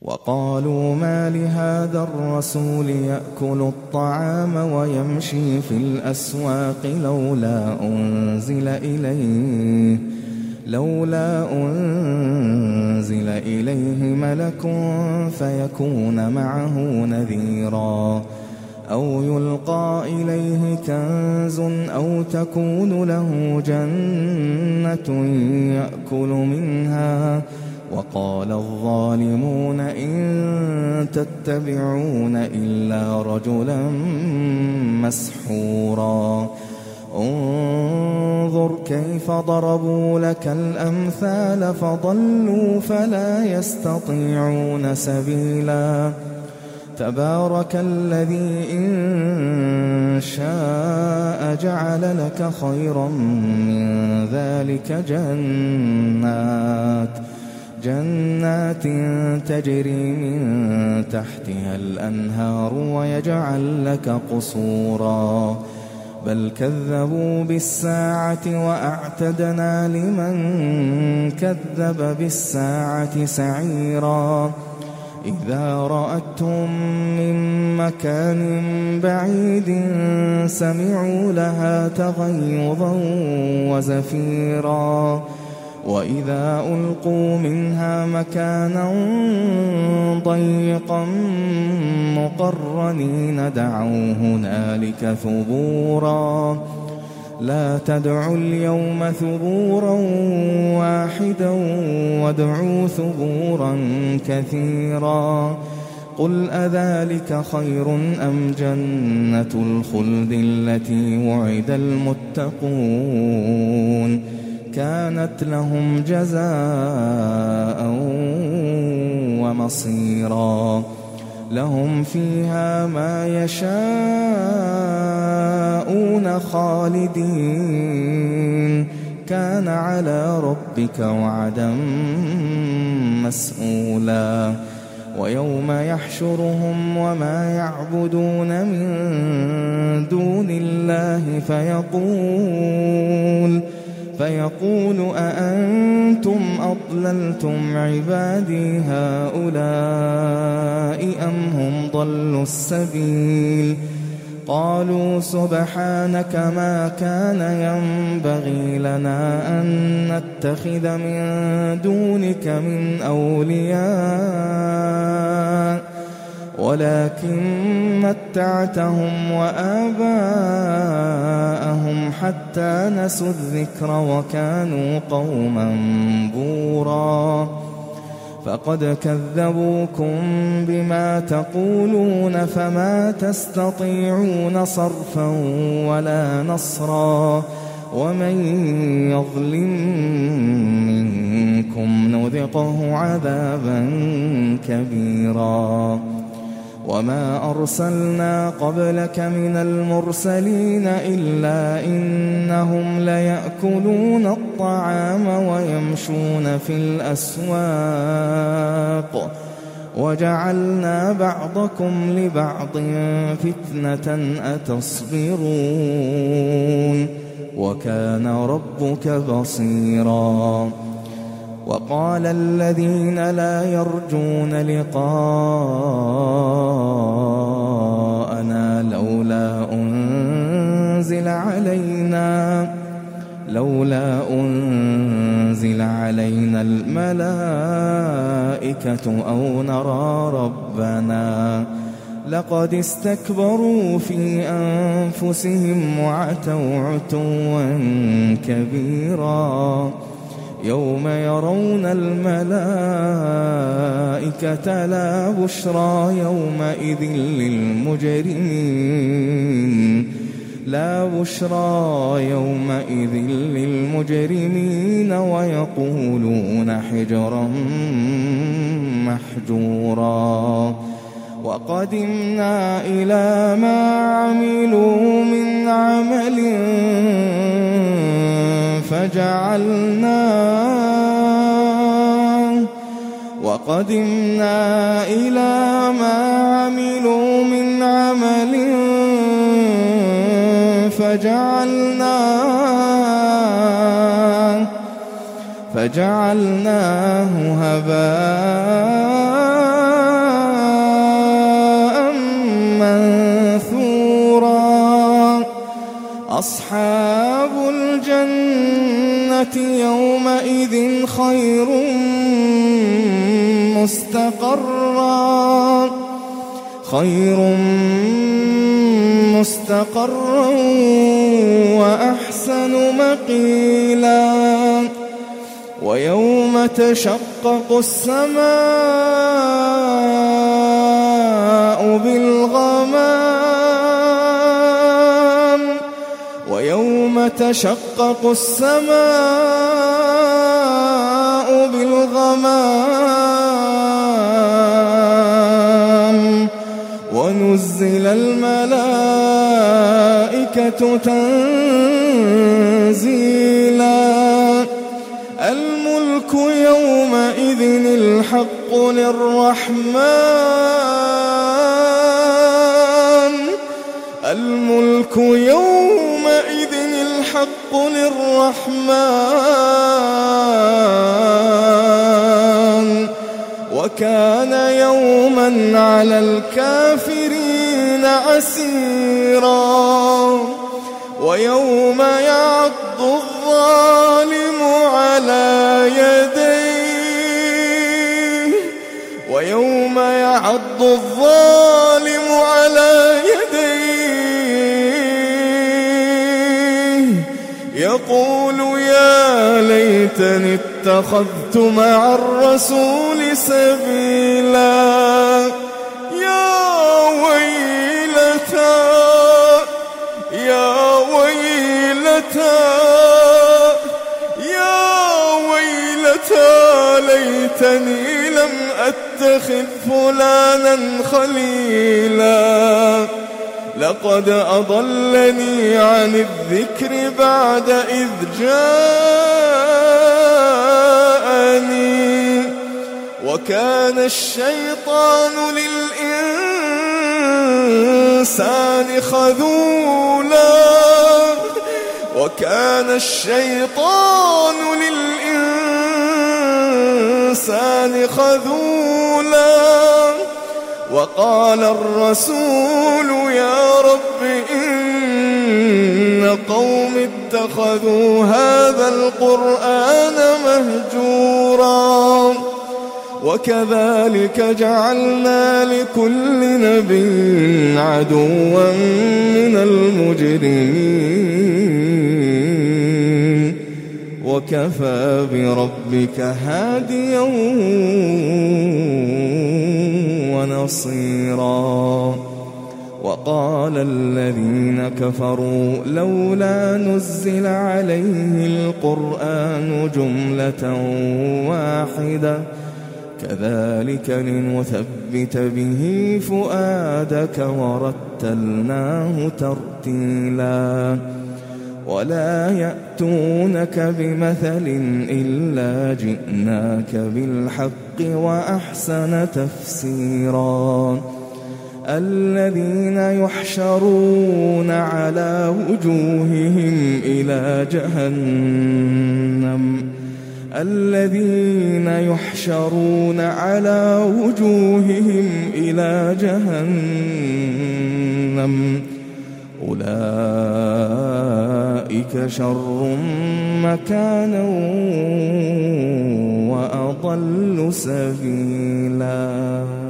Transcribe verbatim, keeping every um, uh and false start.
وقالوا ما لهذا الرسول يأكل الطعام ويمشي في الأسواق لولا أنزل إليه لولا أنزل إليه ملك فيكون معه نذيرا أو يلقى إليه كنز أو تكون له جنة يأكل منها وقال الظالمون إن تتبعون إلا رجلا مسحورا انظر كيف ضربوا لك الأمثال فضلوا فلا يستطيعون سبيلا تبارك الذي إن شاء جعل لك خيرا من ذلك جنات جنات تجري من تحتها الأنهار ويجعل لك قصورا بل كذبوا بالساعة وأعتدنا لمن كذب بالساعة سعيرا إذا رأتهم من مكان بعيد سمعوا لها تغيظا وزفيرا وإذا ألقوا منها مكانا ضيقا مقرنين دعوا هنالك ثبورا لا تدعوا اليوم ثبورا واحدا وادعوا ثبورا كثيرا قل أذلك خير أم جنة الخلد التي وعد المتقون كانت لهم جزاء ومصيرا لهم فيها ما يشاءون خالدين كان على ربك وعدا مسئولا ويوم يحشرهم وما يعبدون من دون الله فيقول فيقول أأنتم أضللتم عبادي هؤلاء أم هم ضلوا السبيل قالوا سبحانك ما كان ينبغي لنا أن نتخذ من دونك من أولياء ولكن متعتهم وآباءهم حتى نسوا الذكر وكانوا قوما بورا فقد كذبوكم بما تقولون فما تستطيعون صرفا ولا نصرا ومن يظلم منكم نذقه عذابا كبيرا وما أرسلنا قبلك من المرسلين إلا إنهم ليأكلون الطعام ويمشون في الأسواق وجعلنا بعضكم لبعض فتنة أتصبرون وكان ربك بصيرا وقال الذين لا يرجون لقاءنا لولا أنزل علينا لولا أنزل علينا الملائكة أو نرى ربنا لقد استكبروا في أنفسهم وعتوا عتوا كبيرا يوم يرون الملائكة لا بشرى يومئذ للمجرمين لا بشرى يومئذ للمجرمين ويقولون حجرا محجورا وقدمنا إلى ما عملوا من عمل فجعلناه وقدمنا إلى ما عملوا من عمل فجعلناه فجعلناه هباء أصحاب الجنة يومئذ خير مستقرا خير مستقرا وأحسن مقيلا ويوم تشقق السماء بالغمام ويوم تشقق السماء بالغمام ونزل الملائكة تنزيلا الملك يومئذ الحق للرحمن الملك يومئذ الحق للرحمن وكان يوما على الكافرين عسيرا ويوم يعض الظالم على يديه ويوم يعض الظالم على يديه يقول يا ليتني اتخذت مع الرسول سبيلا يا ويلتى يا ويلتى يا ويلتى ليتني لم أتخذ فلانا خليلا لقد أضلني عن الذكر بعد إذ جاءني وكان الشيطان للإنسان خذولا وكان الشيطان للإنسان خذولا وقال الرسول يا رب إن قوم اتخذوا هذا القرآن مهجورا وكذلك جعلنا لكل نبي عدوا من المجرمين وكفى بربك هاديا ونصيرا وقال الذين كفروا لولا نزل عليه القرآن جملة واحدة كذلك لنثبت به فؤادك ورتلناه ترتيلا ولا يأتونك بمثل إلا جئناك بالحق وأحسن تفسيرا الذين يحشرون على وجوههم إلى جهنم الذين يحشرون على وجوههم إلى جهنم أولئك شر مكانا وأضل سبيلا.